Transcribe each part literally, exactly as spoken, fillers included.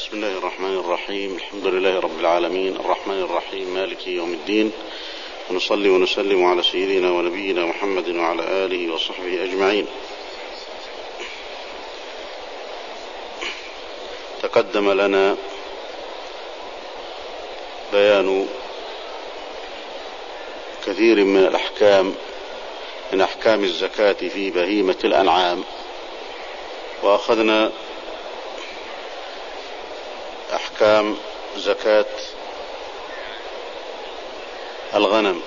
بسم الله الرحمن الرحيم. الحمد لله رب العالمين الرحمن الرحيم مالك يوم الدين، ونصلي ونسلم على سيدنا ونبينا محمد وعلى آله وصحبه أجمعين. تقدم لنا بيان كثير من الأحكام من أحكام الزكاة في بهيمة الأنعام، وأخذنا أحكام زكاة الغنم.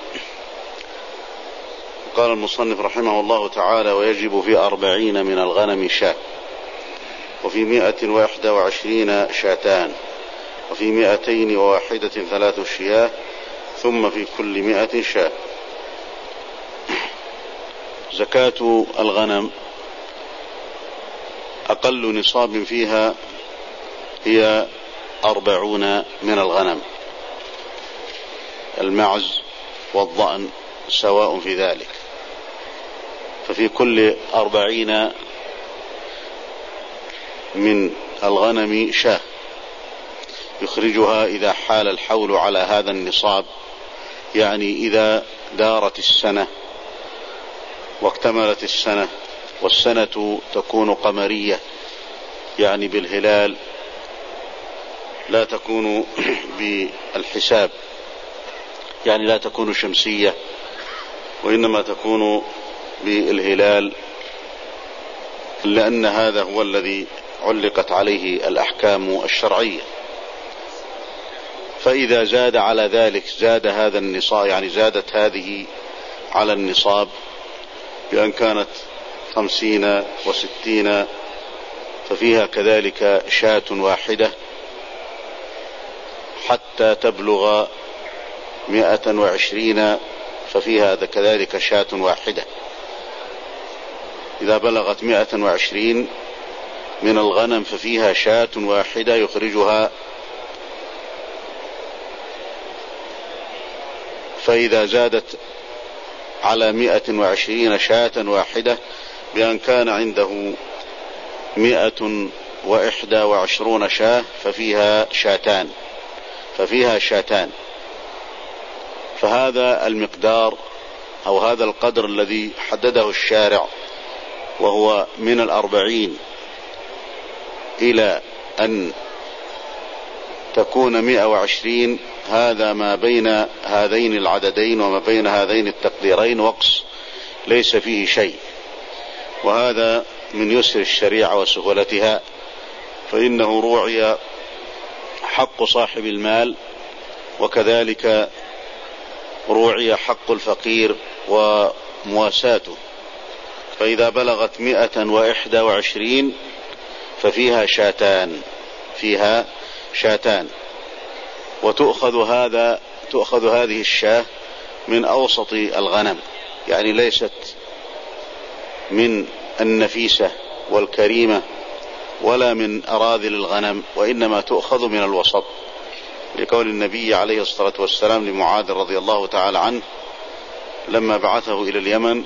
قال المصنف رحمه الله تعالى: ويجب في أربعين من الغنم شاة، وفي مائة وإحدى وعشرين شاتان، وفي مائتين وواحدة ثلاث شياه، ثم في كل مائة شاة. زكاة الغنم أقل نصاب فيها هي أربعون من الغنم، المعز والضأن سواء في ذلك، ففي كل أربعين من الغنم شاة يخرجها إذا حال الحول على هذا النصاب، يعني إذا دارت السنة واكتملت السنة، والسنة تكون قمرية يعني بالهلال، لا تكون بالحساب، يعني لا تكون شمسية، وإنما تكون بالهلال، لأن هذا هو الذي علقت عليه الأحكام الشرعية. فإذا زاد على ذلك زاد هذا النصاب، يعني زادت هذه على النصاب بأن كانت خمسين وستين، ففيها كذلك شاة واحدة حتى تبلغ مائة وعشرين، ففيها كذلك شاة واحدة. إذا بلغت مائة وعشرين من الغنم ففيها شاة واحدة يخرجها. فإذا زادت على مائة وعشرين شاة واحدة بأن كان عنده مائة وإحدى وعشرون شاة ففيها شاتان ففيها شاتان فهذا المقدار أو هذا القدر الذي حدده الشارع، وهو من الأربعين إلى أن تكون مائة وعشرين، هذا ما بين هذين العددين وما بين هذين التقديرين وقص ليس فيه شيء، وهذا من يسر الشريعة وسهولتها، فإنه روعي حق صاحب المال، وكذلك روعي حق الفقير ومواساته. فإذا بلغت مائة وإحدى وعشرين ففيها شاتان فيها شاتان وتؤخذ هذا تؤخذ هذه الشاة من أوسط الغنم، يعني ليست من النفيسة والكريمة ولا من أراذل الغنم، وإنما تؤخذ من الوسط، لقول النبي عليه الصلاة والسلام لمعاذ رضي الله تعالى عنه لما بعثه إلى اليمن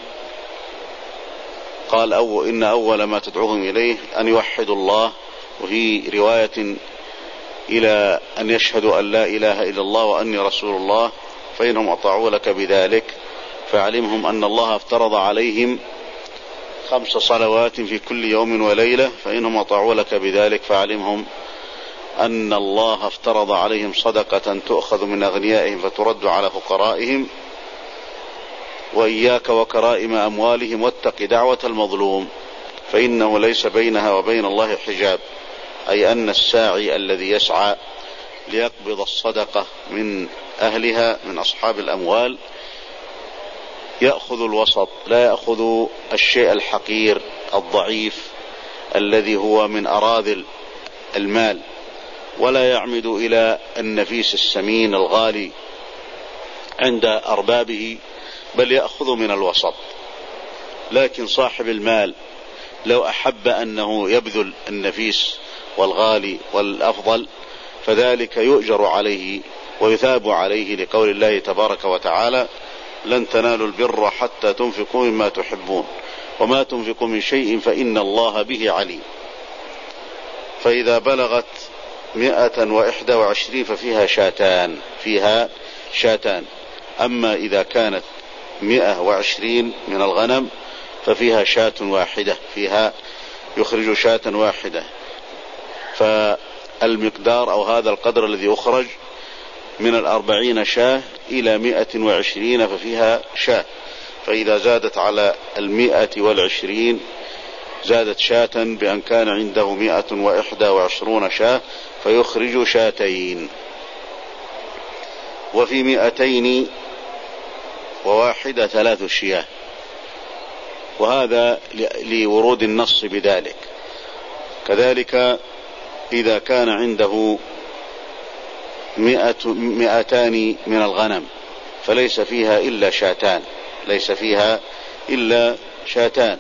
قال: أو إن أول ما تدعوهم إليه أن يوحدوا الله، وفي رواية إلى أن يشهدوا أن لا إله إلا الله وأني رسول الله، فإنهم أطاعوا لك بذلك فعلمهم أن الله افترض عليهم خمس صلوات في كل يوم وليلة، فإنهم أطاعوا لك بذلك فعلمهم أن الله افترض عليهم صدقة تؤخذ من أغنيائهم فترد على فقرائهم، وإياك وكرائم أموالهم واتق دعوة المظلوم فإنه ليس بينها وبين الله حجاب، أي أن الساعي الذي يسعى ليقبض الصدقة من أهلها من أصحاب الأموال يأخذ الوسط، لا يأخذ الشيء الحقير الضعيف الذي هو من أراذل المال، ولا يعمد إلى النفيس السمين الغالي عند أربابه، بل يأخذ من الوسط. لكن صاحب المال لو أحب أنه يبذل النفيس والغالي والأفضل فذلك يؤجر عليه ويثاب عليه، لقول الله تبارك وتعالى: لن تنالوا البر حتى تنفقوا مما تحبون وما تنفقوا من شيء فإن الله به عليم. فإذا بلغت مئة وإحدى وعشرين ففيها شاتان، فيها شاتان. أما إذا كانت مئة وعشرين من الغنم ففيها شاة واحدة، فيها يخرج شاة واحدة. فالمقدار أو هذا القدر الذي يخرج من الأربعين شاة إلى مئة وعشرين ففيها شاة. فإذا زادت على المئة والعشرين زادت شاة بأن كان عنده مئة وإحدى وعشرون شاة فيخرج شاتين. وفي مئتين وواحدة ثلاث شياه، وهذا لورود النص بذلك. كذلك إذا كان عنده مئة مئتان من الغنم فليس فيها إلا شاتان، ليس فيها إلا شاتان،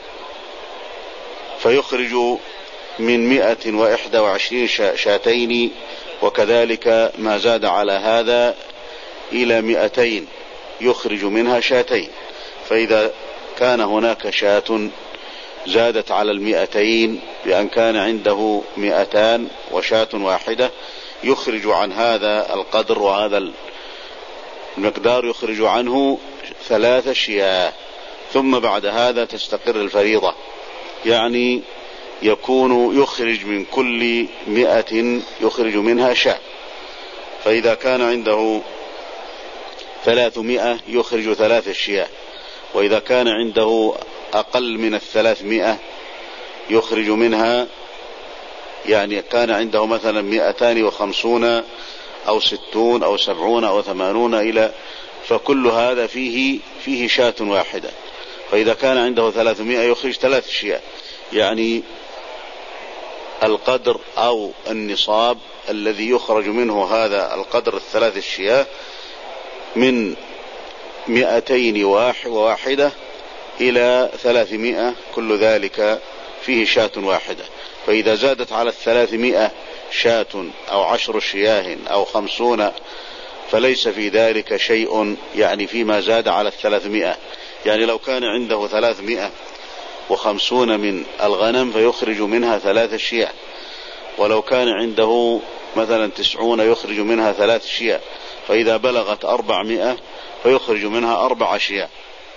فيخرج من مئة وإحدى وعشرين شاتين. وكذلك ما زاد على هذا إلى مئتين يخرج منها شاتين. فإذا كان هناك شاة زادت على المئتين بأن كان عنده مئتان وشاة واحدة يخرج عن هذا القدر وهذا المقدار يخرج عنه ثلاث شياه. ثم بعد هذا تستقر الفريضة، يعني يكون يخرج من كل مئة يخرج منها شاة. فإذا كان عنده ثلاثمائة يخرج ثلاث شياه، وإذا كان عنده أقل من الثلاثمائة يخرج منها، يعني كان عنده مثلا مئتان وخمسون أو ستون أو سبعون أو ثمانون إلى، فكل هذا فيه فيه شاة واحدة. فإذا كان عنده ثلاثمائة يخرج ثلاث شياه، يعني القدر أو النصاب الذي يخرج منه هذا القدر الثلاث الشياه من مئتين وواحدة إلى ثلاثمائة، كل ذلك فيه شاة واحدة. فإذا زادت على الثلاثمائة شاة أو عشر شياه أو خمسون فليس في ذلك شيء، يعني فيما زاد على الثلاثمائة. يعني لو كان عنده ثلاثمائة وخمسون من الغنم فيخرج منها ثلاث شياه، ولو كان عنده مثلا تسعون يخرج منها ثلاث شياه. فإذا بلغت أربعمائة فيخرج منها أربع شياه.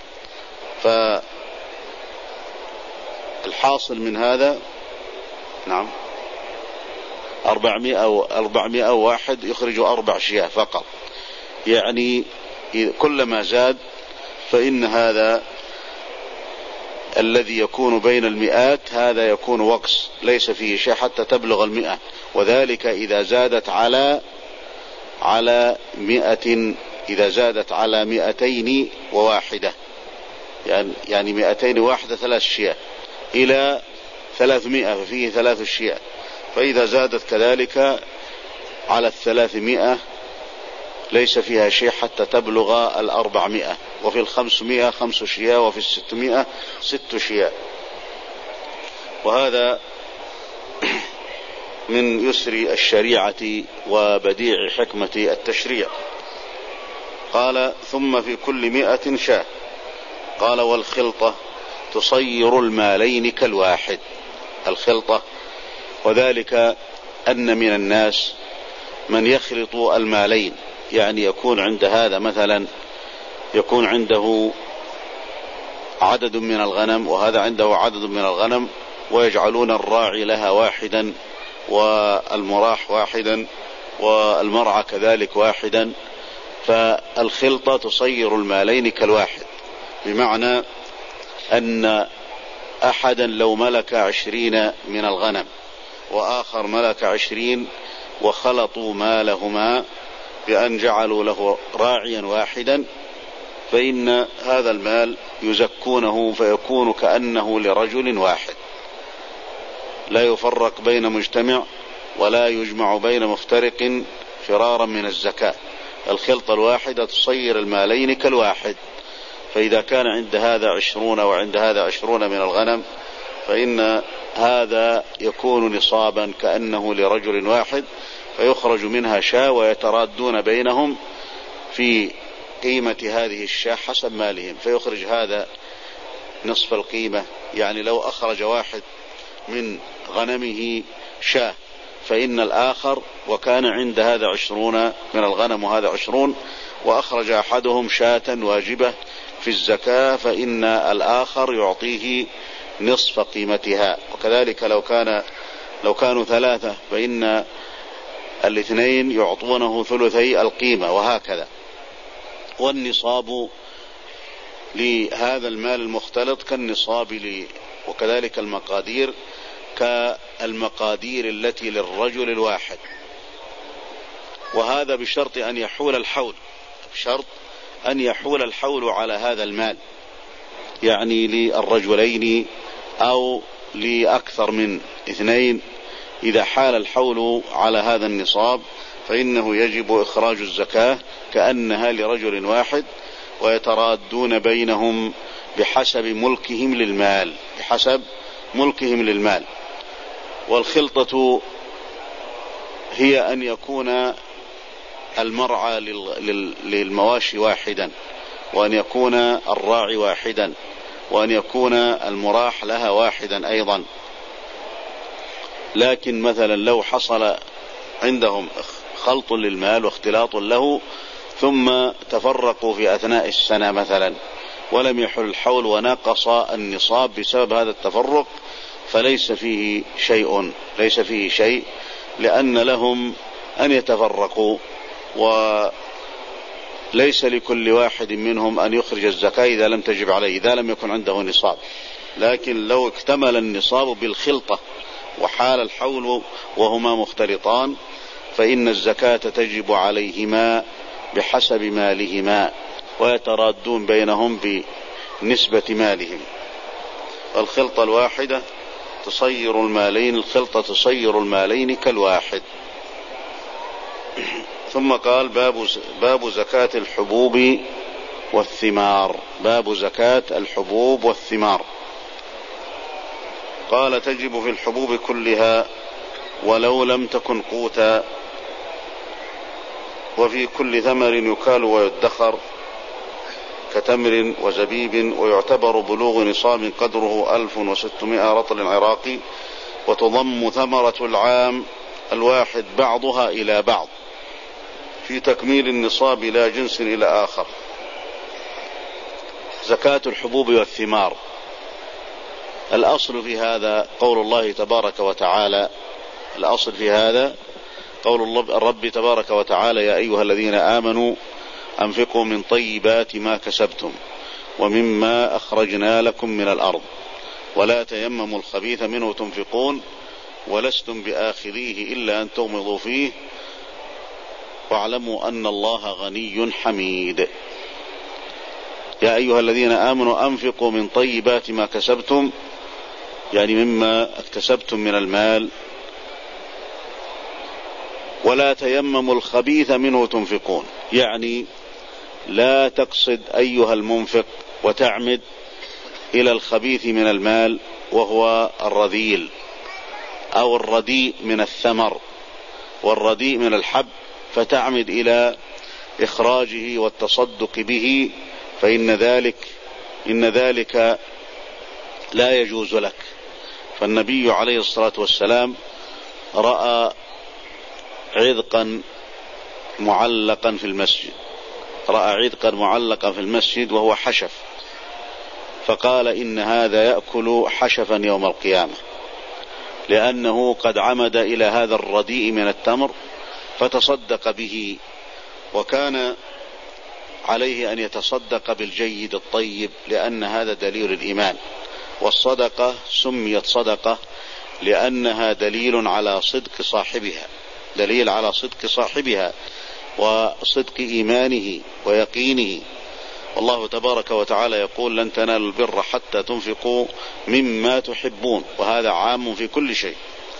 فالحاصل من هذا نعم أربعمائة أربعمائة واحد يخرج أربع شياه فقط. يعني كلما زاد فإن هذا الذي يكون بين المئات هذا يكون وقص ليس فيه شيء حتى تبلغ المئة. وذلك إذا زادت على على مئة، إذا زادت على مئتين وواحدة، يعني يعني مئتين وواحدة ثلاث شياه إلى ثلاثمائة ففيه ثلاث شياه. فإذا زادت كذلك على الثلاثمائة ليس فيها شيء حتى تبلغ الأربعمائة. وفي الخمسمائة خمس شياه، وفي الستمائة ست شياه. وهذا من يسر الشريعة وبديع حكمة التشريع. قال ثم في كل مئة شاة. قال والخلطة تصير المالين كالواحد. الخلطة، وذلك أن من الناس من يخلط المالين، يعني يكون عند هذا مثلا يكون عنده عدد من الغنم وهذا عنده عدد من الغنم، ويجعلون الراعي لها واحدا والمراح واحدا والمرعى كذلك واحدا. فالخلطة تصير المالين كالواحد، بمعنى أن أحدا لو ملك عشرين من الغنم وآخر ملك عشرين وخلطوا مالهما بأن جعلوا له راعيا واحدا، فإن هذا المال يزكونه فيكون كأنه لرجل واحد، لا يفرق بين مجتمع ولا يجمع بين مفترق فرارا من الزكاة. الخلطة الواحدة تصير المالين كالواحد. فإذا كان عند هذا عشرون وعند هذا عشرون من الغنم فإن هذا يكون نصابا كأنه لرجل واحد، فيخرج منها شاة ويترادون بينهم في قيمة هذه الشاة حسب مالهم. فيخرج هذا نصف القيمة، يعني لو أخرج واحد من غنمه شاة فإن الآخر وكان عند هذا عشرون من الغنم وهذا عشرون، وأخرج أحدهم شاة واجبة في الزكاة، فإن الآخر يعطيه نصف قيمتها. وكذلك لو كان لو كانوا ثلاثة فإن الاثنين يعطونه ثلثي القيمة، وهكذا. والنصاب لهذا المال المختلط كالنصاب ل... وكذلك المقادير كالمقادير التي للرجل الواحد، وهذا بشرط أن يحول الحول، بشرط أن يحول الحول على هذا المال، يعني للرجلين أو لأكثر من اثنين. إذا حال الحول على هذا النصاب فإنه يجب إخراج الزكاة كأنها لرجل واحد، ويترادون بينهم بحسب ملكهم للمال، بحسب ملكهم للمال. والخلطة هي أن يكون المرعى للمواشي واحدا، وأن يكون الراعي واحدا، وأن يكون المراح لها واحدا أيضا. لكن مثلا لو حصل عندهم خلط للمال واختلاط له ثم تفرقوا في أثناء السنة مثلا ولم يحل الحول ونقص النصاب بسبب هذا التفرق، فليس فيه شيء، ليس فيه شيء، لأن لهم أن يتفرقوا، وليس لكل واحد منهم أن يخرج الزكاة إذا لم تجب عليه، إذا لم يكن عنده نصاب. لكن لو اكتمل النصاب بالخلطة وحال الحول وهما مختلطان فإن الزكاة تجب عليهما بحسب مالهما، ويترادون بينهم بنسبة مالهم. الخلطة الواحدة تصير المالين، الخلطة تصير المالين كالواحد. ثم قال باب باب زكاة الحبوب والثمار. باب زكاة الحبوب والثمار. قال تجب في الحبوب كلها ولو لم تكن قوتا، وفي كل ثمر يكال ويدخر كتمر وزبيب، ويعتبر بلوغ نصاب قدره ألف وستمائة رطل عراقي، وتضم ثمرة العام الواحد بعضها إلى بعض في تكميل النصاب لا جنس إلى آخر. زكاة الحبوب والثمار. الأصل في هذا قول الله تبارك وتعالى، الأصل في هذا قول الرب تبارك وتعالى: يا أيها الذين آمنوا أنفقوا من طيبات ما كسبتم ومما أخرجنا لكم من الأرض ولا تيمموا الخبيث منه تنفقون ولستم بآخذيه إلا أن تغمضوا فيه واعلموا أن الله غني حميد. يا أيها الذين آمنوا أنفقوا من طيبات ما كسبتم، يعني مما اكتسبتم من المال، ولا تيمموا الخبيث منه تنفقون، يعني لا تقصد أيها المنفق وتعمد إلى الخبيث من المال وهو الرذيل أو الرديء من الثمر والرديء من الحب، فتعمد إلى إخراجه والتصدق به، فإن ذلك إن ذلك لا يجوز لك. فالنبي عليه الصلاة والسلام رأى عذقا معلقا في المسجد رأى عذقا معلقا في المسجد وهو حشف، فقال إن هذا يأكل حشفا يوم القيامة، لأنه قد عمد إلى هذا الرديء من التمر فتصدق به، وكان عليه أن يتصدق بالجيد الطيب، لأن هذا دليل الإيمان. والصدقة سميت صدقة لأنها دليل على صدق صاحبها، دليل على صدق صاحبها وصدق إيمانه ويقينه. والله تبارك وتعالى يقول: لن تنالوا البر حتى تنفقوا مما تحبون، وهذا عام في كل شيء.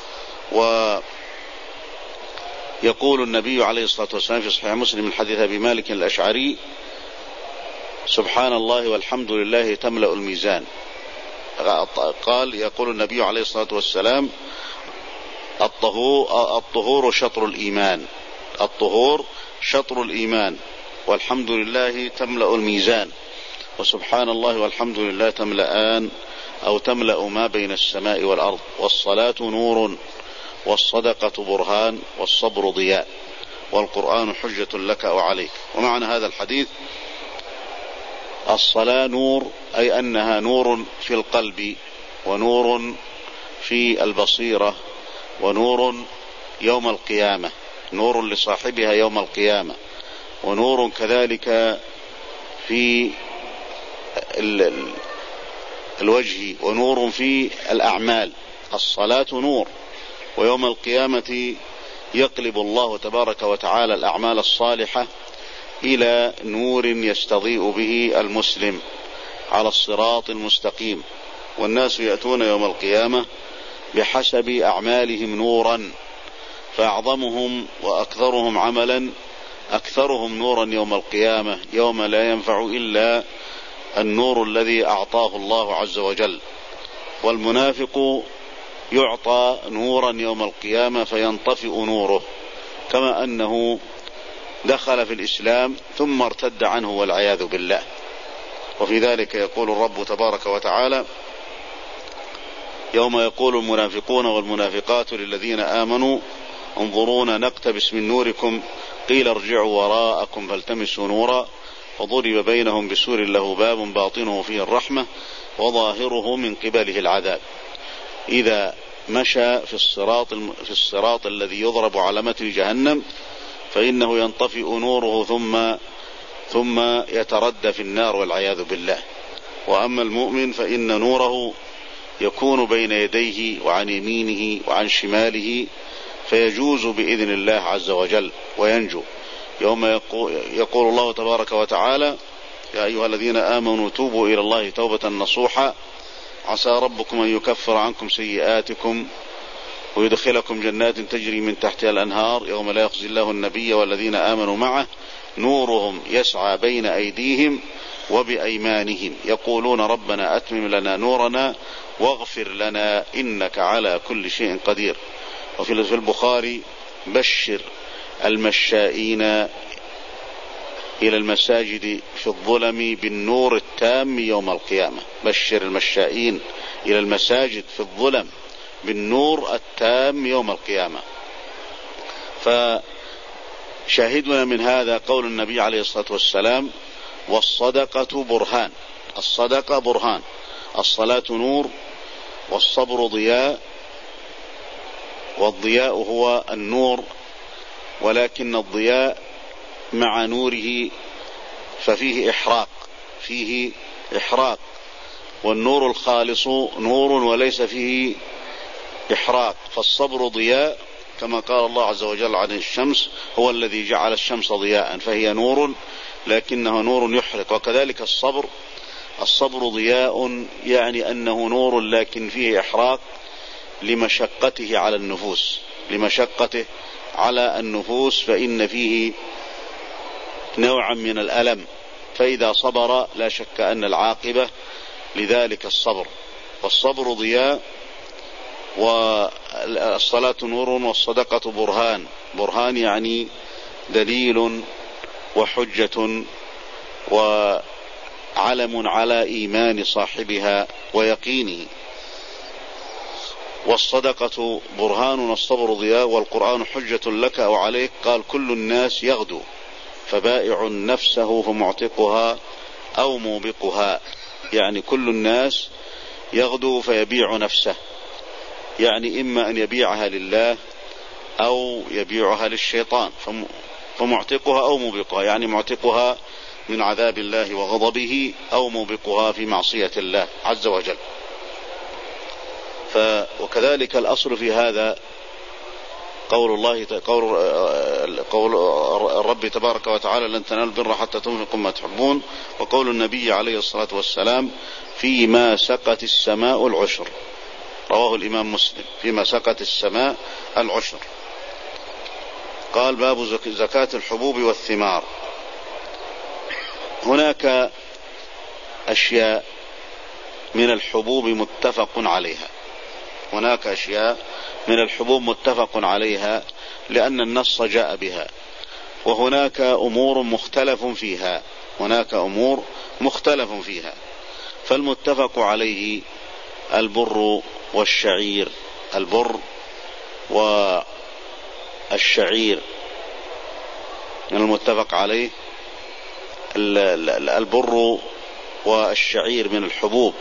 ويقول النبي عليه الصلاة والسلام في صحيح مسلم من حديث أبي مالك الأشعري: سبحان الله والحمد لله تملأ الميزان. قال يقول النبي عليه الصلاة والسلام: الطهور, الطهور شطر الإيمان الطهور شطر الإيمان والحمد لله تملأ الميزان، وسبحان الله والحمد لله تملأان أو تملأ ما بين السماء والأرض، والصلاة نور والصدقة برهان والصبر ضياء والقرآن حجة لك أو عليك. ومعنى هذا الحديث الصلاة نور، أي أنها نور في القلب ونور في البصيرة ونور يوم القيامة، نور لصاحبها يوم القيامة، ونور كذلك في الوجه، ونور في الأعمال. الصلاة نور، ويوم القيامة يقلب الله تبارك وتعالى الأعمال الصالحة إلى نور يستضيء به المسلم على الصراط المستقيم، والناس يأتون يوم القيامة بحسب أعمالهم نورا، فأعظمهم وأكثرهم عملا أكثرهم نورا يوم القيامة، يوم لا ينفع إلا النور الذي أعطاه الله عز وجل. والمنافق يعطى نورا يوم القيامة فينطفئ نوره، كما أنه دخل في الإسلام ثم ارتد عنه والعياذ بالله. وفي ذلك يقول الرب تبارك وتعالى: يوم يقول المنافقون والمنافقات للذين آمنوا انظرونا نقتبس من نوركم قيل ارجعوا وراءكم فالتمسوا نورا وضرب بينهم بسور له باب باطنه فيه الرحمة وظاهره من قبله العذاب. إذا مشى في الصراط, في الصراط الذي يضرب على متن جهنم فإنه ينطفئ نوره ثم ثم يتردى في النار والعياذ بالله. وأما المؤمن فإن نوره يكون بين يديه وعن يمينه وعن شماله، فيجوز بإذن الله عز وجل وينجو. يوم يقول, يقول الله تبارك وتعالى: يا أيها الذين آمنوا توبوا إلى الله توبة نصوحا عسى ربكم أن يكفر عنكم سيئاتكم ويدخلكم جنات تجري من تحتها الأنهار يوم لا يخزي الله النبي والذين آمنوا معه نورهم يسعى بين أيديهم وبأيمانهم يقولون ربنا أتمم لنا نورنا واغفر لنا إنك على كل شيء قدير. وفي البخاري: بشر المشائين إلى المساجد في الظلم بالنور التام يوم القيامة. بشر المشائين إلى المساجد في الظلم بالنور التام يوم القيامة. فشاهدنا من هذا قول النبي عليه الصلاة والسلام: والصدقة برهان. الصدقة برهان، الصلاة نور، والصبر ضياء، والضياء هو النور، ولكن الضياء مع نوره ففيه إحراق، فيه إحراق، والنور الخالص نور وليس فيه إحراق. فالصبر ضياء، كما قال الله عز وجل عن الشمس: هو الذي جعل الشمس ضياء، فهي نور لكنها نور يحرق. وكذلك الصبر، الصبر ضياء يعني أنه نور لكن فيه إحراق لمشقته على النفوس، لمشقته على النفوس، فإن فيه نوعا من الألم، فإذا صبر لا شك أن العاقبة لذلك الصبر. والصبر ضياء، والصلاة نور، والصدقة برهان. برهان يعني دليل وحجة وعلم على إيمان صاحبها ويقينه. والصدقة برهان والصبر ضياء والقرآن حجة لك أو عليك. قال: كل الناس يغدو فبائع نفسه فمعتقها أو موبقها. يعني كل الناس يغدو فيبيع نفسه، يعني إما أن يبيعها لله أو يبيعها للشيطان، فمعتقها أو موبقها، يعني معتقها من عذاب الله وغضبه أو موبقها في معصية الله عز وجل. ف وكذلك الأصل في هذا قول الله قول, قول الرب تبارك وتعالى: لن تنالوا البر حتى تنفقوا ما تحبون. وقول النبي عليه الصلاة والسلام: فيما سقت السماء العشر. رواه الإمام مسلم: فيما سقت السماء العشر. قال: باب زكاة الحبوب والثمار. هناك أشياء من الحبوب متفق عليها، هناك أشياء من الحبوب متفق عليها لأن النص جاء بها، وهناك أمور مختلف فيها، هناك أمور مختلف فيها. فالمتفق عليه البر والشعير، البر والشعير من المتفق عليه، البر والشعير من الحبوب،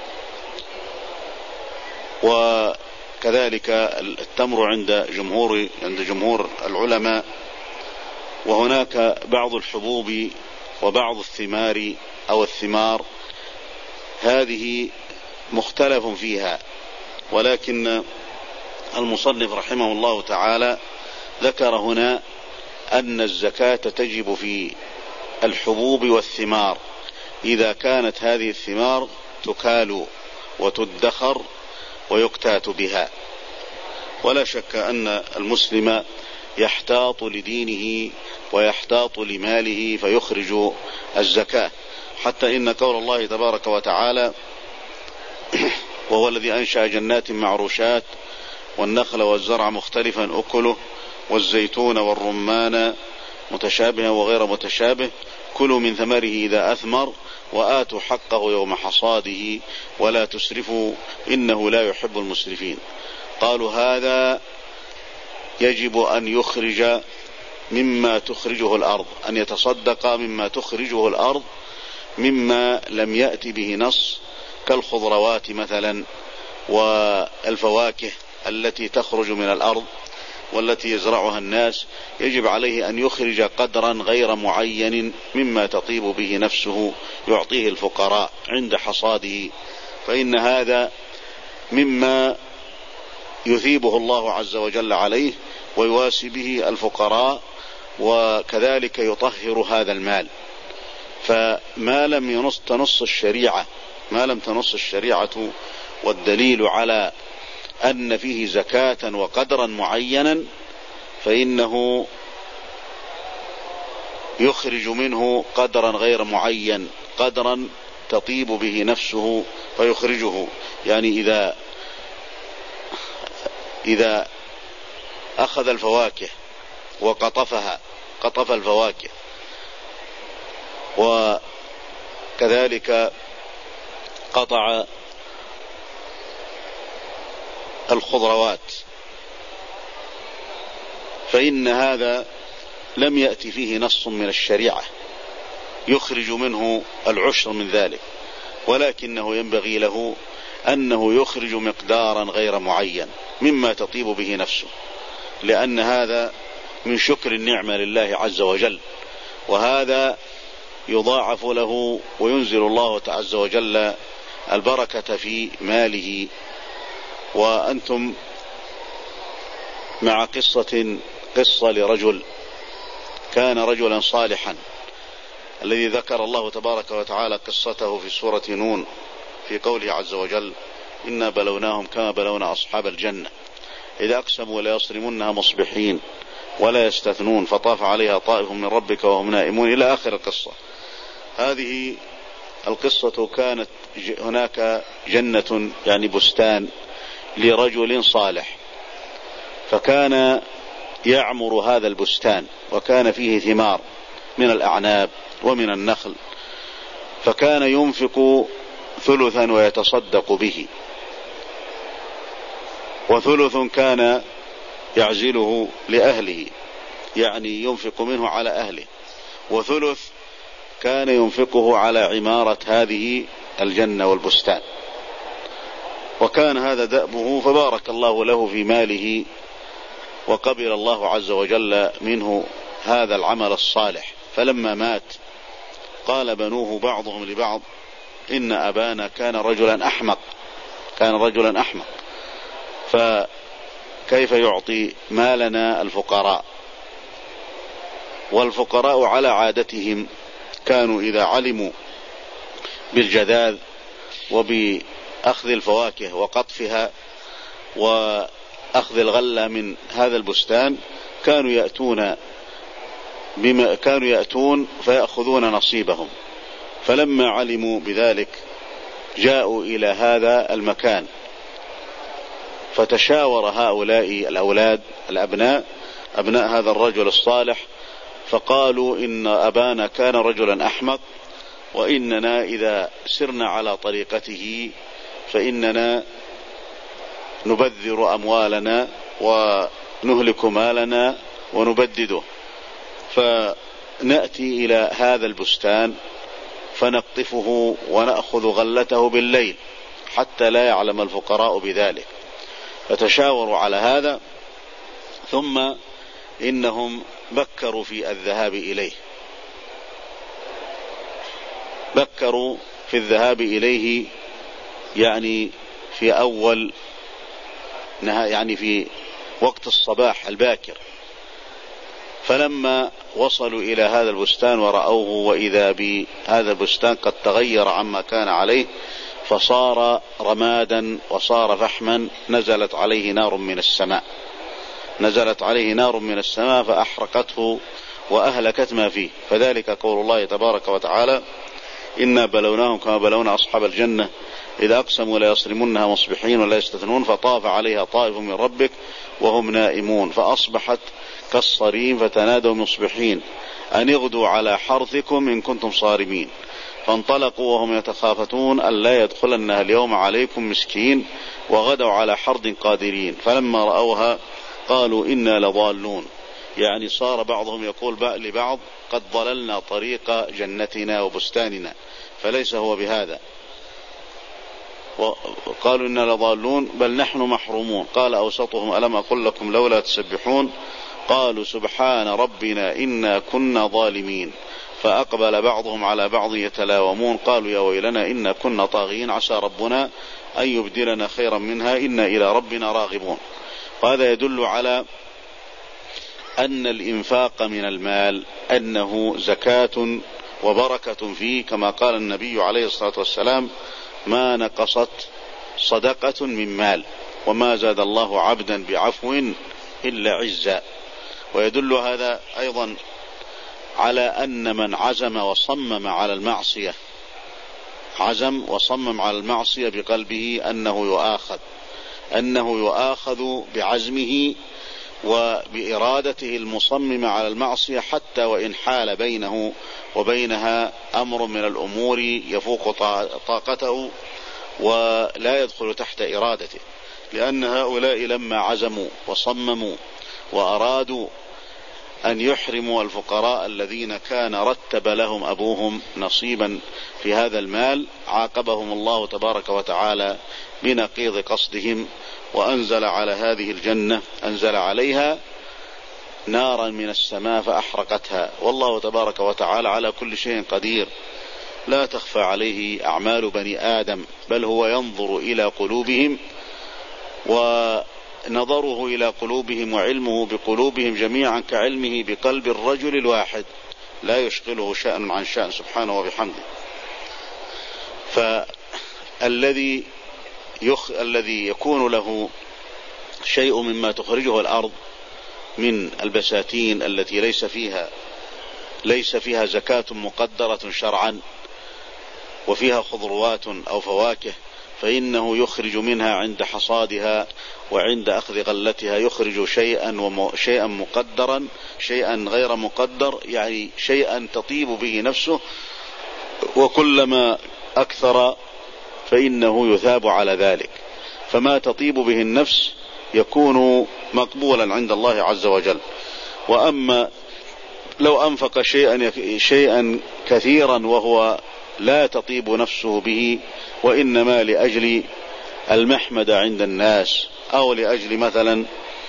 وكذلك التمر عند جمهور عند جمهور العلماء. وهناك بعض الحبوب وبعض الثمار أو الثمار هذه مختلف فيها، ولكن المصنف رحمه الله تعالى ذكر هنا أن الزكاة تجب في الحبوب والثمار إذا كانت هذه الثمار تكال وتدخر ويقتات بها. ولا شك أن المسلم يحتاط لدينه ويحتاط لماله فيخرج الزكاة، حتى إن قول الله تبارك وتعالى: وهو الذي أنشأ جنات معروشات والنخل والزرع مختلفا أكله والزيتون والرمان متشابها وغير متشابه كلوا من ثمره إذا أثمر وآتوا حقه يوم حصاده ولا تسرفوا إنه لا يحب المسرفين. قالوا هذا يجب أن يخرج مما تخرجه الأرض، أن يتصدق مما تخرجه الأرض مما لم يأتي به نص كالخضروات مثلا والفواكه التي تخرج من الأرض والتي يزرعها الناس. يجب عليه أن يخرج قدرا غير معين مما تطيب به نفسه يعطيه الفقراء عند حصاده، فإن هذا مما يثيبه الله عز وجل عليه ويواسي به الفقراء، وكذلك يطهر هذا المال. فما لم ينص تنص الشريعة ما لم تنص الشريعة والدليل على أن فيه زكاة وقدرا معينا فإنه يخرج منه قدرا غير معين، قدرا تطيب به نفسه فيخرجه. يعني إذا إذا أخذ الفواكه وقطفها قطف الفواكه، وكذلك قطع الخضروات، فإن هذا لم يأتي فيه نص من الشريعة يخرج منه العشر من ذلك، ولكنه ينبغي له أنه يخرج مقدارا غير معين مما تطيب به نفسه، لأن هذا من شكر النعمة لله عز وجل، وهذا يضاعف له وينزل الله عز وجل البركة في ماله. وأنتم مع قصة قصة لرجل كان رجلا صالحا الذي ذكر الله تبارك وتعالى قصته في سورة نون في قوله عز وجل: إنا بلوناهم كما بلونا أصحاب الجنة إذا أقسموا لا يصرمنها مصبحين ولا يستثنون فطاف عليها طائف من ربك وهم نائمون، إلى آخر القصة. هذه القصة كانت هناك جنة يعني بستان لرجل صالح، فكان يعمر هذا البستان وكان فيه ثمار من الأعناب ومن النخل، فكان ينفق ثلثا ويتصدق به، وثلث كان يعزله لأهله يعني ينفق منه على أهله، وثلث كان ينفقه على عمارة هذه الجنة والبستان. وكان هذا دأبه، فبارك الله له في ماله وقبل الله عز وجل منه هذا العمل الصالح. فلما مات قال بنوه بعضهم لبعض: إن أبانا كان رجلا أحمق كان رجلا أحمق فكيف يعطي مالنا الفقراء؟ والفقراء على عادتهم كانوا إذا علموا بالجذاذ وبأخذ الفواكه وقطفها وأخذ الغلة من هذا البستان كانوا يأتون بما كانوا يأتون فيأخذون نصيبهم. فلما علموا بذلك جاءوا إلى هذا المكان، فتشاور هؤلاء الأولاد الأبناء أبناء هذا الرجل الصالح، فقالوا: إن أبانا كان رجلا أحمق، وإننا إذا سرنا على طريقته فإننا نبذر أموالنا ونهلك مالنا ونبدده. فنأتي إلى هذا البستان فنقطفه ونأخذ غلته بالليل حتى لا يعلم الفقراء بذلك، فتشاوروا على هذا، ثم إنهم بكروا في الذهاب إليه، بكروا في الذهاب إليه يعني في أول يعني في وقت الصباح الباكر. فلما وصلوا إلى هذا البستان ورأوه وإذا بهذا البستان قد تغير عما كان عليه، فصار رمادا وصار فحما، نزلت عليه نار من السماء، نزلت عليه نار من السماء فأحرقته وأهلكت ما فيه. فذلك قول الله تبارك وتعالى: إنا بلوناهم كما بلونا أصحاب الجنة إذا أقسموا لا يصرمنها مصبحين ولا يستثنون فطاف عليها طائف من ربك وهم نائمون فأصبحت كالصريم فتنادوا مصبحين أن اغدوا على حرثكم إن كنتم صارمين فانطلقوا وهم يتخافتون ألا يدخلنها اليوم عليكم مسكين وغدوا على حرد قادرين فلما رأوها قالوا إنا لضالون. يعني صار بعضهم يقول لبعض: قد ضللنا طريق جنتنا وبستاننا، فليس هو بهذا. وقالوا إنا لضالون بل نحن محرومون. قال أوسطهم: ألم أقل لكم لولا تسبحون؟ قالوا سبحان ربنا إنا كنا ظالمين. فأقبل بعضهم على بعض يتلاومون قالوا يا ويلنا إنا كنا طاغين عسى ربنا أن يبدلنا خيرا منها إنا إلى ربنا راغبون. وهذا يدل على أن الإنفاق من المال أنه زكاة وبركة فيه، كما قال النبي عليه الصلاة والسلام: ما نقصت صدقة من مال وما زاد الله عبدا بعفو إلا عزا. ويدل هذا أيضا على أن من عزم وصمم على المعصية عزم وصمم على المعصية بقلبه أنه يؤاخذ أنه يؤاخذ بعزمه وبإرادته المصممة على المعصية، حتى وإن حال بينه وبينها أمر من الأمور يفوق طاقته ولا يدخل تحت إرادته، لأن هؤلاء لما عزموا وصمموا وأرادوا أن يحرموا الفقراء الذين كان رتب لهم أبوهم نصيبا في هذا المال عاقبهم الله تبارك وتعالى بنقيض قصدهم، وأنزل على هذه الجنة أنزل عليها نارا من السماء فأحرقتها. والله تبارك وتعالى على كل شيء قدير، لا تخفى عليه أعمال بني آدم، بل هو ينظر إلى قلوبهم، ونظره إلى قلوبهم وعلمه بقلوبهم جميعا كعلمه بقلب الرجل الواحد، لا يشغله شأن عن شأن سبحانه وبحمده. فالذي يخ... الذي يكون له شيء مما تخرجه الأرض من البساتين التي ليس فيها ليس فيها زكاة مقدرة شرعا وفيها خضروات أو فواكه، فإنه يخرج منها عند حصادها وعند أخذ غلتها يخرج شيئا وم... شيئا مقدرا شيئا غير مقدر، يعني شيئا تطيب به نفسه، وكلما أكثر فإنه يثاب على ذلك. فما تطيب به النفس يكون مقبولا عند الله عز وجل. وأما لو أنفق شيئا شيئا كثيرا وهو لا تطيب نفسه به، وإنما لأجل المحمد عند الناس أو لأجل مثلا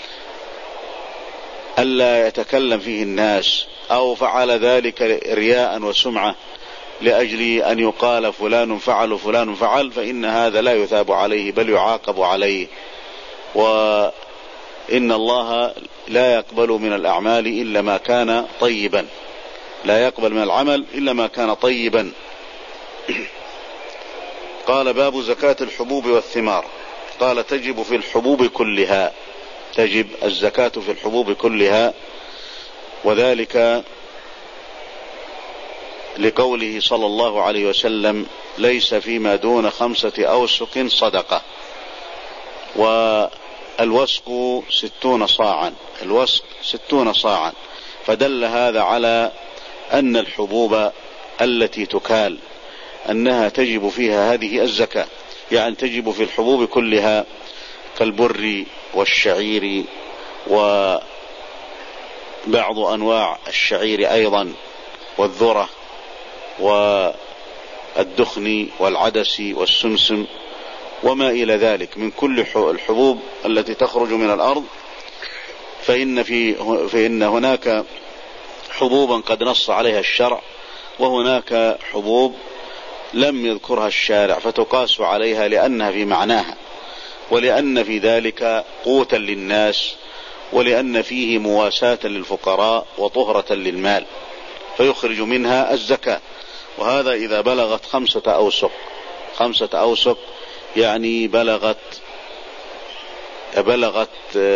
ألا يتكلم فيه الناس، أو فعل ذلك رياء وسمعة لأجل أن يقال فلان فعل فلان فعل، فإن هذا لا يثاب عليه بل يعاقب عليه. وإن الله لا يقبل من الأعمال إلا ما كان طيبا، لا يقبل من العمل إلا ما كان طيبا. قال: باب زكاة الحبوب والثمار. قال: تجب في الحبوب كلها، تجب الزكاة في الحبوب كلها، وذلك لقوله صلى الله عليه وسلم: ليس فيما دون خمسة أوسق صدقة. والوسق ستون صاعا، الوسق ستون صاعا، فدل هذا على أن الحبوب التي تكال أنها تجب فيها هذه الزكاة، يعني تجب في الحبوب كلها كالبر والشعير وبعض أنواع الشعير أيضا، والذرة والدخن والعدس والسمسم وما إلى ذلك من كل الحبوب التي تخرج من الأرض. فإن, في فإن هناك حبوبا قد نص عليها الشرع، وهناك حبوب لم يذكرها الشارع فتقاس عليها لأنها في معناها، ولأن في ذلك قوتا للناس، ولأن فيه مواساة للفقراء وطهرة للمال، فيخرج منها الزكاة. وهذا إذا بلغت خمسة أوسق. خمسة أوسق يعني بلغت بلغت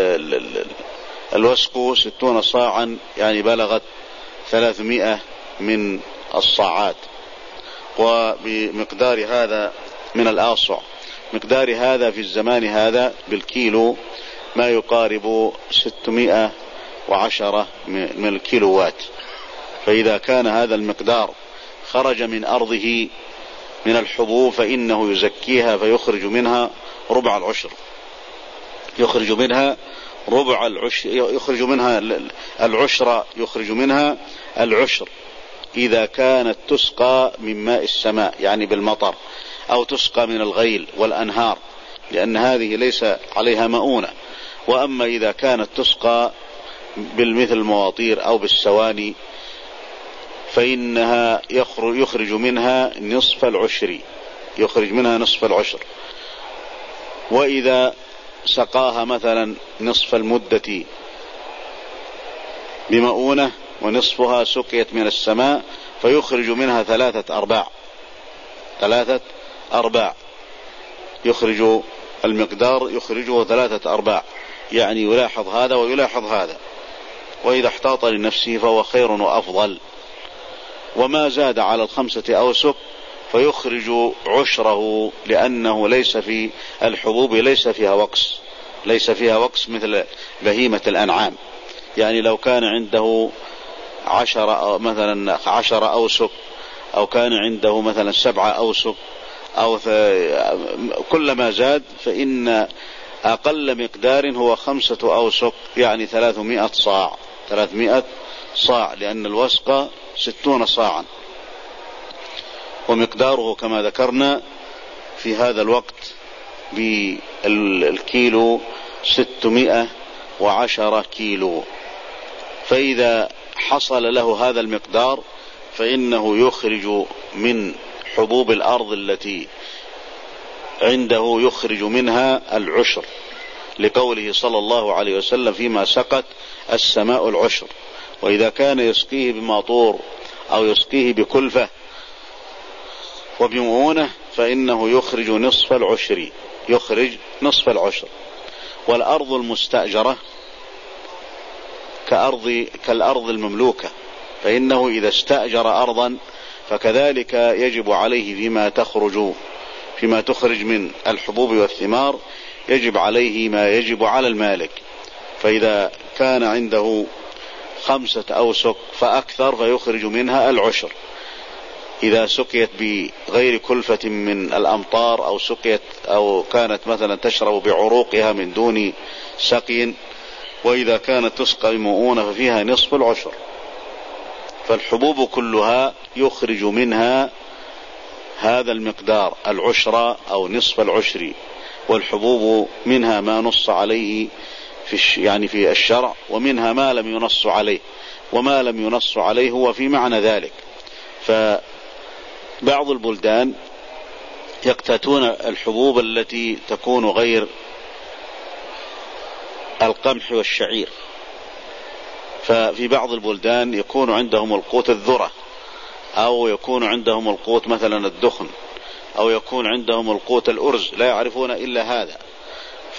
الوسق ستون صاعا، يعني بلغت ثلاثمائة من الصاعات. وبمقدار هذا من الآصع، مقدار هذا في الزمان هذا بالكيلو ما يقارب ستمائة وعشرة من الكيلوات. فإذا كان هذا المقدار خرج من أرضه من الحبوب فإنه يزكيها فيخرج منها ربع العشر، يخرج منها ربع العشر، يخرج منها العشر، يخرج منها العشر إذا كانت تسقى من ماء السماء يعني بالمطر، أو تسقى من الغيل والأنهار، لأن هذه ليس عليها مؤونة. وأما إذا كانت تسقى بالمثل المواطير أو بالسواني فإنها يخرج منها نصف العشر، يخرج منها نصف العشر. وإذا سقاها مثلا نصف المدة بمؤونة ونصفها سقيت من السماء فيخرج منها ثلاثة أرباع، ثلاثة أرباع يخرج المقدار، يخرجه ثلاثة أرباع، يعني يلاحظ هذا ويلاحظ هذا. وإذا احتاط لنفسه فهو خير وأفضل. وما زاد على الخمسة أوسق فيخرج عشره، لأنه ليس في الحبوب ليس فيها وقص، ليس فيها وقص مثل بهيمة الأنعام. يعني لو كان عنده عشر مثلا عشر أوسق، أو كان عنده مثلا سبعة أوسق، أو كلما زاد فإن أقل مقدار هو خمسة أوسق، يعني ثلاثمائة صاع، ثلاثمائة صاع، لأن الوسق ستون صاعا، ومقداره كما ذكرنا في هذا الوقت بالكيلو ستمائة وعشرة كيلو. فإذا حصل له هذا المقدار فإنه يخرج من حبوب الأرض التي عنده، يخرج منها العشر، لقوله صلى الله عليه وسلم فيما سقت السماء العشر. وإذا كان يسقيه بماطور أو يسقيه بكلفة وبمؤونة فإنه يخرج نصف العشر، يخرج نصف العشر. والأرض المستأجرة كأرض كالأرض المملوكة، فإنه إذا استأجر أرضا فكذلك يجب عليه فيما تخرج فيما تخرج من الحبوب والثمار يجب عليه ما يجب على المالك. فإذا كان عنده خمسة أوسق فأكثر فيخرج منها العشر. إذا سقيت بغير كلفة من الأمطار، أو سقيت أو كانت مثلا تشرب بعروقها من دون سقي، وإذا كانت تسقى بمؤونة ففيها نصف العشر. فالحبوب كلها يخرج منها هذا المقدار العشر أو نصف العشر. والحبوب منها ما نص عليه في يعني في الشرع، ومنها ما لم ينص عليه، وما لم ينص عليه هو في معنى ذلك. فبعض البلدان يقتاتون الحبوب التي تكون غير القمح والشعير. ففي بعض البلدان يكون عندهم القوت الذرة، أو يكون عندهم القوت مثلا الدخن، أو يكون عندهم القوت الأرز، لا يعرفون إلا هذا. ف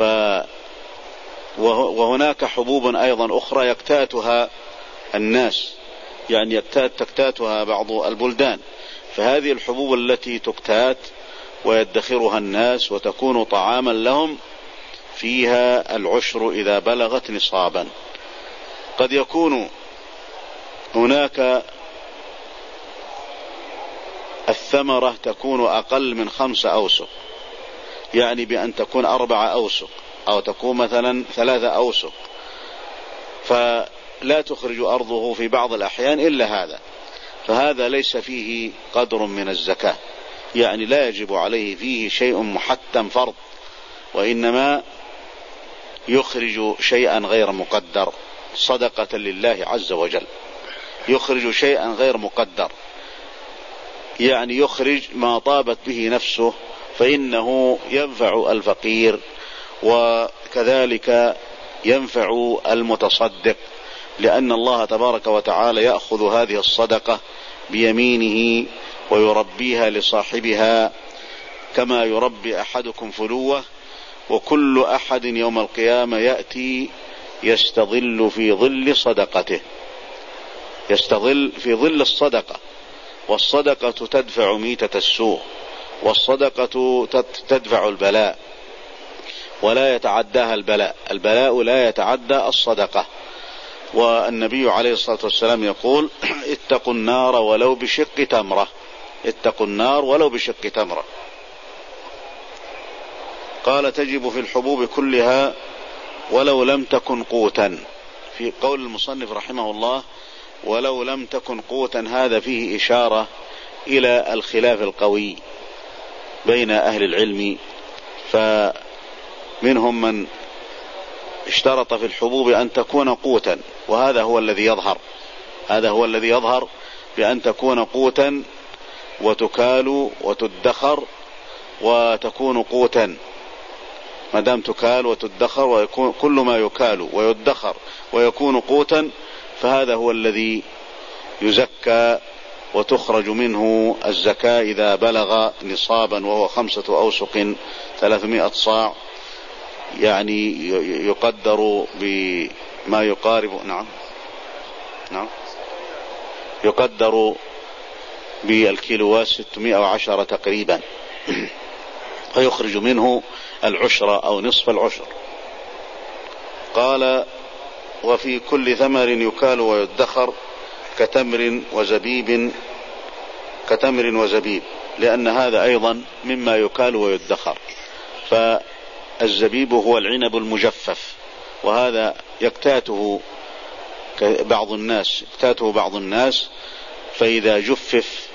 وهناك حبوب أيضا أخرى يقتاتها الناس، يعني يقتات تقتاتها بعض البلدان. فهذه الحبوب التي تقتات ويدخرها الناس وتكون طعاما لهم فيها العشر إذا بلغت نصابا. قد يكون هناك الثمرة تكون أقل من خمسة أوسق، يعني بأن تكون أربعة أوسق، أو تكون مثلا ثلاثة أوسق، فلا تخرج أرضه في بعض الأحيان إلا هذا، فهذا ليس فيه قدر من الزكاة، يعني لا يجب عليه فيه شيء محتم فرض، وإنما يخرج شيئا غير مقدر صدقة لله عز وجل، يخرج شيئا غير مقدر، يعني يخرج ما طابت به نفسه، فإنه ينفع الفقير وكذلك ينفع المتصدق، لأن الله تبارك وتعالى يأخذ هذه الصدقة بيمينه ويربيها لصاحبها كما يربي أحدكم فلوة، وكل أحد يوم القيامة يأتي يستظل في ظل صدقته، يستظل في ظل الصدقة، والصدقة تدفع ميتة السوء، والصدقة تدفع البلاء ولا يتعداها البلاء، البلاء لا يتعدى الصدقة. والنبي عليه الصلاة والسلام يقول: اتقوا النار ولو بشق تمرة، اتقوا النار ولو بشق تمرة. قال: تجب في الحبوب كلها ولو لم تكن قوتا. في قول المصنف رحمه الله ولو لم تكن قوتا، هذا فيه إشارة إلى الخلاف القوي بين أهل العلم، فمنهم من اشترط في الحبوب أن تكون قوتا، وهذا هو الذي يظهر، هذا هو الذي يظهر بأن تكون قوتا وتكال وتدخر وتكون قوتا، ما دام تكال وتدخر ويكون كل ما يكال ويدخر ويكون قوتا، فهذا هو الذي يزكى وتخرج منه الزكاة إذا بلغ نصابا، وهو خمسة أوسق ثلاثمائة صاع، يعني يقدر بما يقارب نعم نعم يقدر بالكيلوات ستمائة وعشرة تقريبا، فيخرج منه العشر أو نصف العشر. قال: وفي كل ثمر يكال ويدخر كتمر وزبيب، كتمر وزبيب، لأن هذا أيضا مما يكال ويدخر، فالزبيب هو العنب المجفف، وهذا يكتاته بعض الناس يكتاته بعض الناس فإذا جفف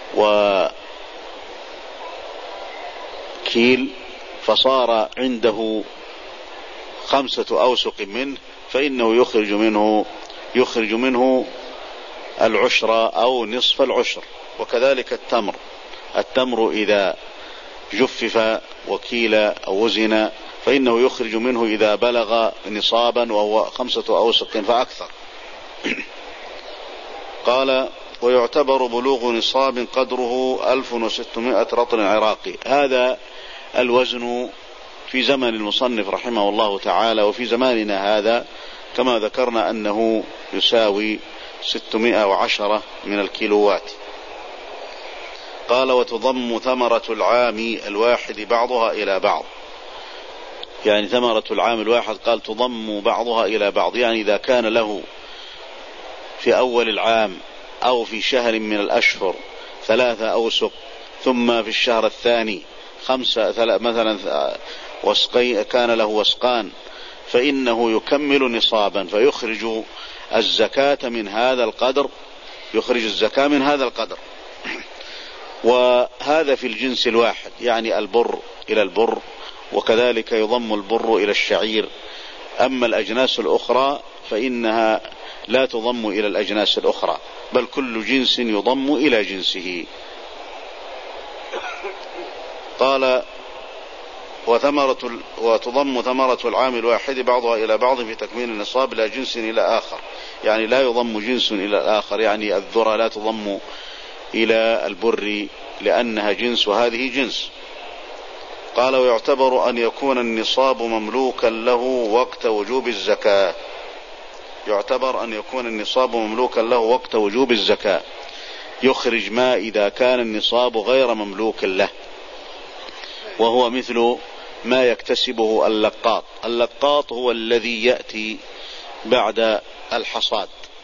وكيل فصار عنده خمسة أوسق منه، فإنه يخرج منه يخرج منه العشر أو نصف العشر. وكذلك التمر، التمر إذا جفف وكيل أو وزن فإنه يخرج منه إذا بلغ نصابا وهو خمسة أوسق فأكثر. قال: ويعتبر بلوغ نصاب قدره ألف وستمائة رطل عراقي. هذا الوزن في زمن المصنف رحمه الله تعالى، وفي زماننا هذا كما ذكرنا أنه يساوي ستمائة وعشرة من الكيلوات. قال: وتضم ثمرة العام الواحد بعضها إلى بعض، يعني ثمرة العام الواحد قال تضم بعضها إلى بعض، يعني إذا كان له في أول العام أو في شهر من الأشهر ثلاثة أوسق، ثم في الشهر الثاني خمسة مثلا وسقي كان له وسقان، فإنه يكمل نصابا فيخرج الزكاة من هذا القدر، يخرج الزكاة من هذا القدر. وهذا في الجنس الواحد، يعني البر إلى البر، وكذلك يضم البر إلى الشعير. أما الأجناس الأخرى فإنها لا تضم إلى الأجناس الأخرى، بل كل جنس يضم إلى جنسه. قال: وثمرة وتضم ثمرة العام الواحد بعضها إلى بعض في تكميل النصاب لا جنس إلى آخر، يعني لا يضم جنس إلى الآخر، يعني الذرة لا تضم إلى البر لأنها جنس وهذه جنس. قال: ويعتبر أن يكون النصاب مملوكا له وقت وجوب الزكاة، يعتبر أن يكون النصاب مملوكا له وقت وجوب الزكاة، يخرج ما إذا كان النصاب غير مملوك له، وهو مثل ما يكتسبه اللقاط. اللقاط هو الذي يأتي بعد الحصاد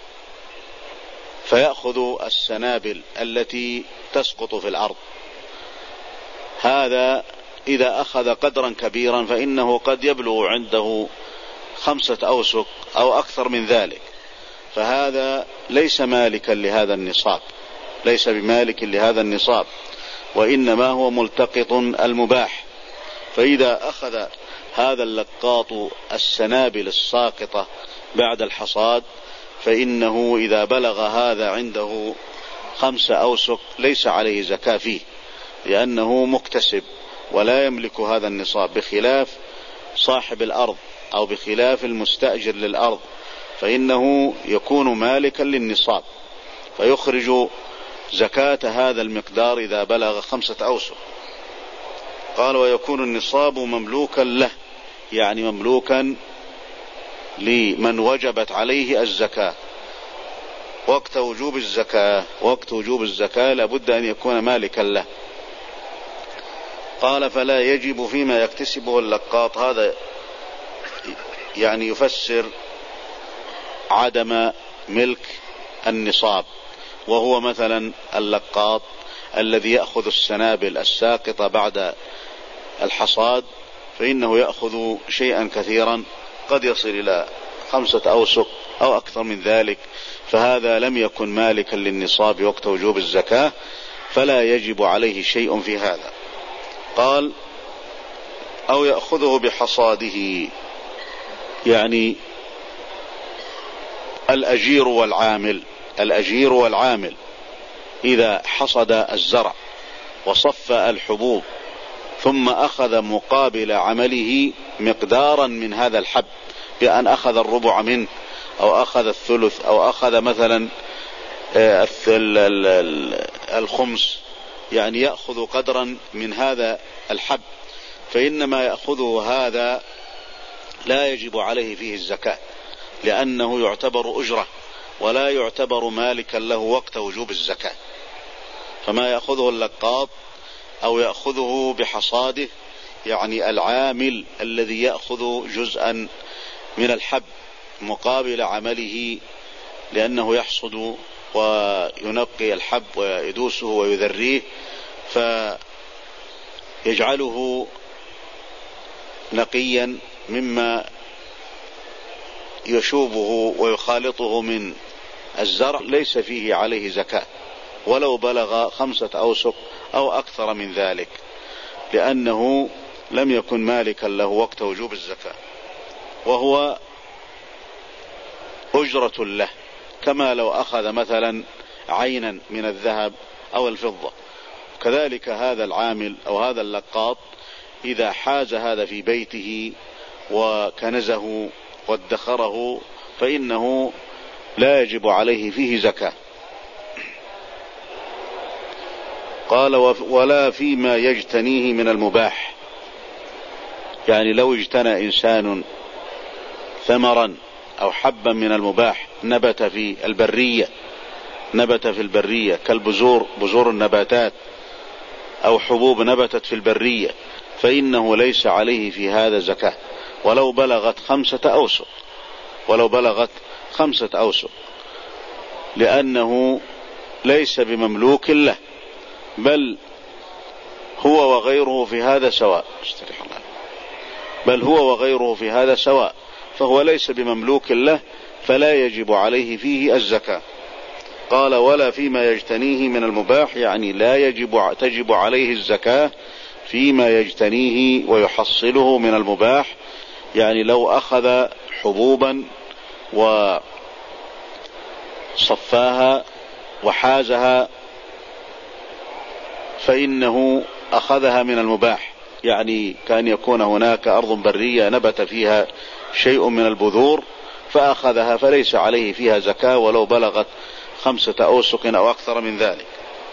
فيأخذ السنابل التي تسقط في الأرض، هذا إذا أخذ قدرا كبيرا فإنه قد يبلغ عنده خمسة أوسق أو أكثر من ذلك، فهذا ليس مالكا لهذا النصاب، ليس بمالك لهذا النصاب، وإنما هو ملتقط المباح. فإذا أخذ هذا اللقاط السنابل الساقطة بعد الحصاد فإنه إذا بلغ هذا عنده خمسة أوسق ليس عليه زكاة فيه، لأنه مكتسب ولا يملك هذا النصاب، بخلاف صاحب الأرض أو بخلاف المستأجر للأرض، فإنه يكون مالكا للنصاب فيخرج زكاة هذا المقدار إذا بلغ خمسة أوسق. قال ويكون النصاب مملوكا له، يعني مملوكا لمن وجبت عليه الزكاة وقت وجوب الزكاة، وقت وجوب الزكاة لابد أن يكون مالكا له. قال فلا يجب فيما يكتسبه اللقاط، هذا يعني يفسر عدم ملك النصاب، وهو مثلا اللقاط الذي يأخذ السنابل الساقطة بعد الحصاد فإنه يأخذ شيئا كثيرا قد يصل إلى خمسة أوسق أو أكثر من ذلك، فهذا لم يكن مالكا للنصاب وقت وجوب الزكاة، فلا يجب عليه شيء في هذا. قال أو يأخذه بحصاده، يعني الأجير والعامل، الأجير والعامل إذا حصد الزرع وصف الحبوب ثم أخذ مقابل عمله مقدارا من هذا الحب، بأن أخذ الربع منه أو أخذ الثلث أو أخذ مثلا الخمس، يعني يأخذ قدرا من هذا الحب، فإنما يأخذه هذا لا يجب عليه فيه الزكاة، لأنه يعتبر أجرة ولا يعتبر مالكا له وقت وجوب الزكاة. فما يأخذه اللقاط أو يأخذه بحصاده، يعني العامل الذي يأخذ جزءا من الحب مقابل عمله، لأنه يحصد وينقي الحب ويدوسه ويذريه فيجعله نقيا مما يشوبه ويخالطه من الزرع، ليس فيه عليه زكاة ولو بلغ خمسة أوسق أو أكثر من ذلك، لأنه لم يكن مالكا له وقت وجوب الزكاة، وهو أجرة له، كما لو أخذ مثلا عينا من الذهب أو الفضة. كذلك هذا العامل أو هذا اللقاط إذا حاز هذا في بيته وكنزه وادخره فإنه لا يجب عليه فيه زكاة. قال ولا فيما يجتنيه من المباح، يعني لو اجتنى إنسان ثمرا أو حبا من المباح نبت في البرية، نبت في البرية كالبذور، بذور النباتات أو حبوب نبتت في البرية، فإنه ليس عليه في هذا زكاة ولو بلغت خمسة أوسق، ولو بلغت خمسة أوسق، لأنه ليس بمملوك له، بل هو وغيره في هذا سواء، بل هو وغيره في هذا سواء، فهو ليس بمملوك له فلا يجب عليه فيه الزكاة. قال ولا فيما يجتنيه من المباح، يعني لا يجب تجب عليه الزكاة فيما يجتنيه ويحصله من المباح، يعني لو أخذ حبوبا وصفاها وحازها فإنه أخذها من المباح، يعني كان يكون هناك أرض برية نبت فيها شيء من البذور فأخذها، فليس عليه فيها زكاة ولو بلغت خمسة أوسق أو أكثر من ذلك.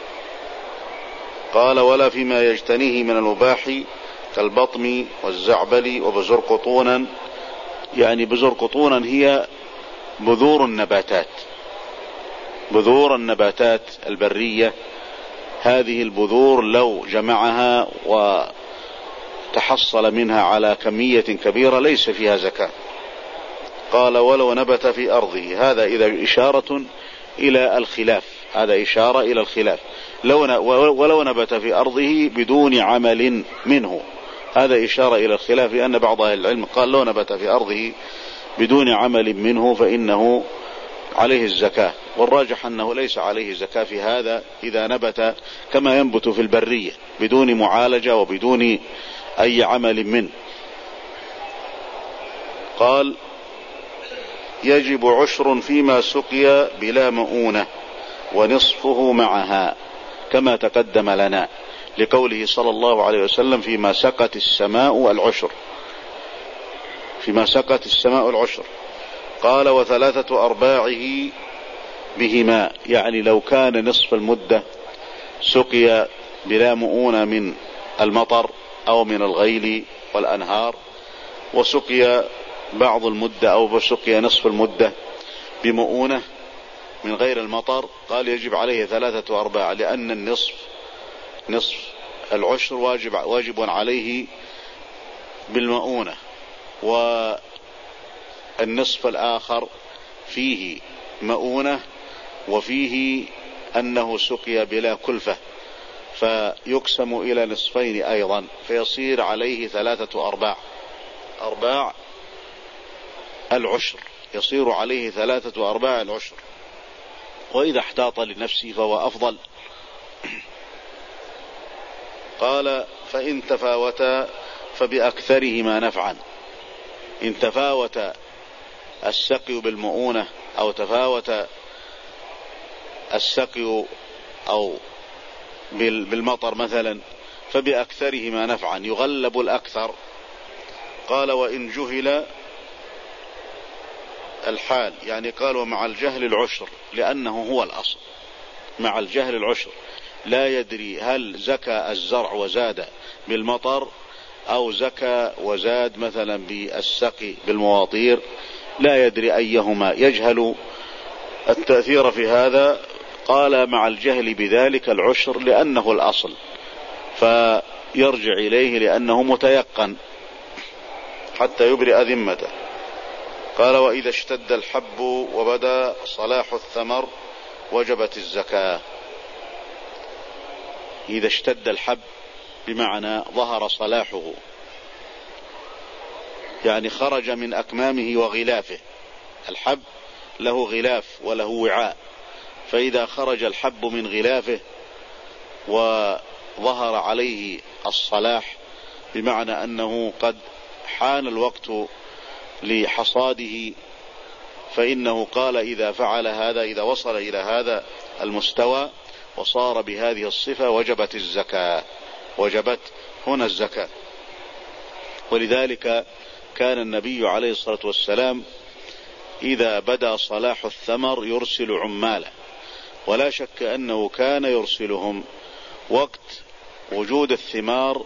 قال ولا فيما يجتنيه من المباح كالبطم والزعبل وبذور قطونا، يعني بذور قطونا هي بذور النباتات، بذور النباتات البرية، هذه البذور لو جمعها وتحصل منها على كمية كبيرة ليس فيها زكاة. قال ولو نبت في أرضه، هذا إذا إشارة إلى الخلاف، هذا إشارة إلى الخلاف، لو ولو نبت في أرضه بدون عمل منه هذا إشارة إلى الخلاف، لأن بعض أهل العلم قال لو نبت في أرضه بدون عمل منه فإنه عليه الزكاة، والراجح أنه ليس عليه زكاة في هذا إذا نبت كما ينبت في البرية بدون معالجة وبدون أي عمل منه. قال يجب عشر فيما سقي بلا مؤونة ونصفه معها كما تقدم لنا، لقوله صلى الله عليه وسلم فيما سقت السماء العشر، فيما سقت السماء العشر. قال وثلاثة أرباعه بهما، يعني لو كان نصف المدة سقي بلا مؤونة من المطر أو من الغيل والأنهار، وسقي بعض المدة أو سقي نصف المدة بمؤونة من غير المطر، قال يجب عليه ثلاثة أرباع، لأن النصف نصف العشر واجب, واجب عليه بالمؤونة، والنصف الآخر فيه مؤونة وفيه أنه سقي بلا كلفة، فيقسم إلى نصفين أيضا، فيصير عليه ثلاثة أرباع، أرباع العشر، يصير عليه ثلاثة أرباع العشر. وإذا احتاط لنفسه فهو أفضل. قال فإن تفاوتا فبأكثرهما نفعا، إن تفاوت السقي بالمؤونة أو تفاوت السقي أو بالمطر مثلا فبأكثرهما نفعا، يغلب الأكثر. قال وإن جهل الحال، يعني قال ومع الجهل العشر، لأنه هو الأصل مع الجهل العشر، لا يدري هل زكى الزرع وزاد بالمطر أو زكى وزاد مثلا بالسقي بالمواطير، لا يدري أيهما، يجهل التأثير في هذا. قال مع الجهل بذلك العشر لأنه الأصل، فيرجع إليه لأنه متيقن حتى يبرئ ذمته. قال وإذا اشتد الحب وبدا صلاح الثمر وجبت الزكاة. إذا اشتد الحب بمعنى ظهر صلاحه، يعني خرج من أكمامه وغلافه، الحب له غلاف وله وعاء، فإذا خرج الحب من غلافه وظهر عليه الصلاح بمعنى أنه قد حان الوقت لحصاده، فإنه قال إذا فعل هذا، إذا وصل إلى هذا المستوى وصار بهذه الصفة وجبت الزكاة، وجبت هنا الزكاة. ولذلك كان النبي عليه الصلاة والسلام إذا بدا صلاح الثمر يرسل عماله، ولا شك أنه كان يرسلهم وقت وجود الثمار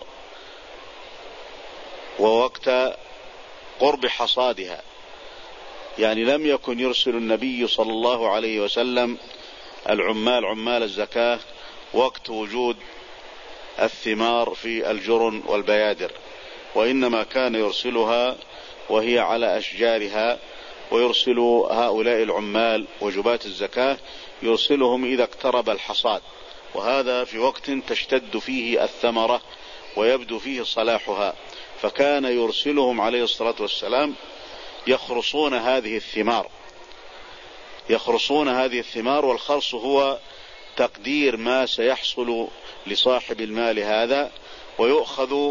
ووقت قرب حصادها، يعني لم يكن يرسل النبي صلى الله عليه وسلم العمال عمال الزكاة وقت وجود الثمار في الجرن والبيادر، وإنما كان يرسلها وهي على أشجارها، ويرسل هؤلاء العمال وجبات الزكاة يرسلهم إذا اقترب الحصاد، وهذا في وقت تشتد فيه الثمرة ويبدو فيه صلاحها، فكان يرسلهم عليه الصلاة والسلام يخرصون هذه الثمار، يخرصون هذه الثمار. والخرص هو تقدير ما سيحصل لصاحب المال هذا، ويؤخذ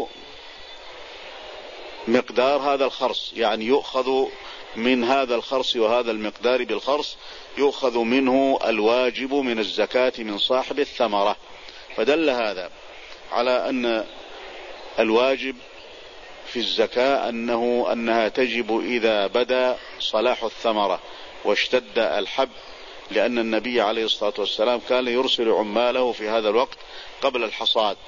مقدار هذا الخرص، يعني يؤخذ من هذا الخرص وهذا المقدار بالخرص يؤخذ منه الواجب من الزكاة من صاحب الثمرة. فدل هذا على أن الواجب في الزكاة أنه أنها تجب إذا بدا صلاح الثمرة واشتد الحب، لأن النبي عليه الصلاة والسلام كان يرسل عماله في هذا الوقت قبل الحصاد.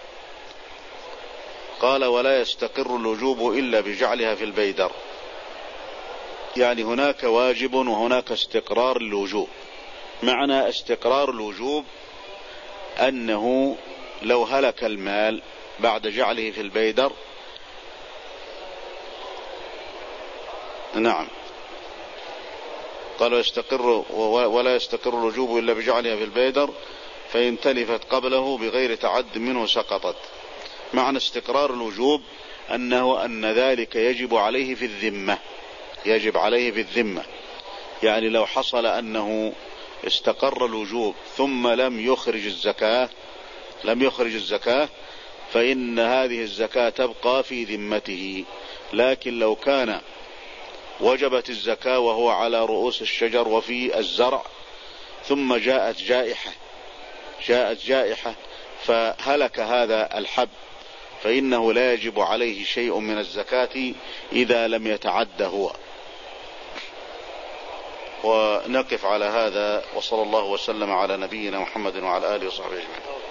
قال ولا يستقر الوجوب إلا بجعلها في البيدر، يعني هناك واجب وهناك استقرار الوجوب. معنى استقرار الوجوب أنه لو هلك المال بعد جعله في البيدر، نعم، قال يستقر ولا يستقر الوجوب إلا بجعلها في البيدر، فإن تلفت قبله بغير تعد منه سقطت. معنى استقرار الوجوب أنه أن ذلك يجب عليه في الذمة، يجب عليه في الذمة. يعني لو حصل أنه استقر الوجوب ثم لم يخرج الزكاة لم يخرج الزكاة فإن هذه الزكاة تبقى في ذمته. لكن لو كان وجبت الزكاة وهو على رؤوس الشجر وفي الزرع ثم جاءت جائحة جاءت جائحة فهلك هذا الحب، فإنه لا يجب عليه شيء من الزكاة إذا لم يتعد هو. ونقف على هذا، وصلى الله وسلم على نبينا محمد وعلى آله وصحبه أجمعين.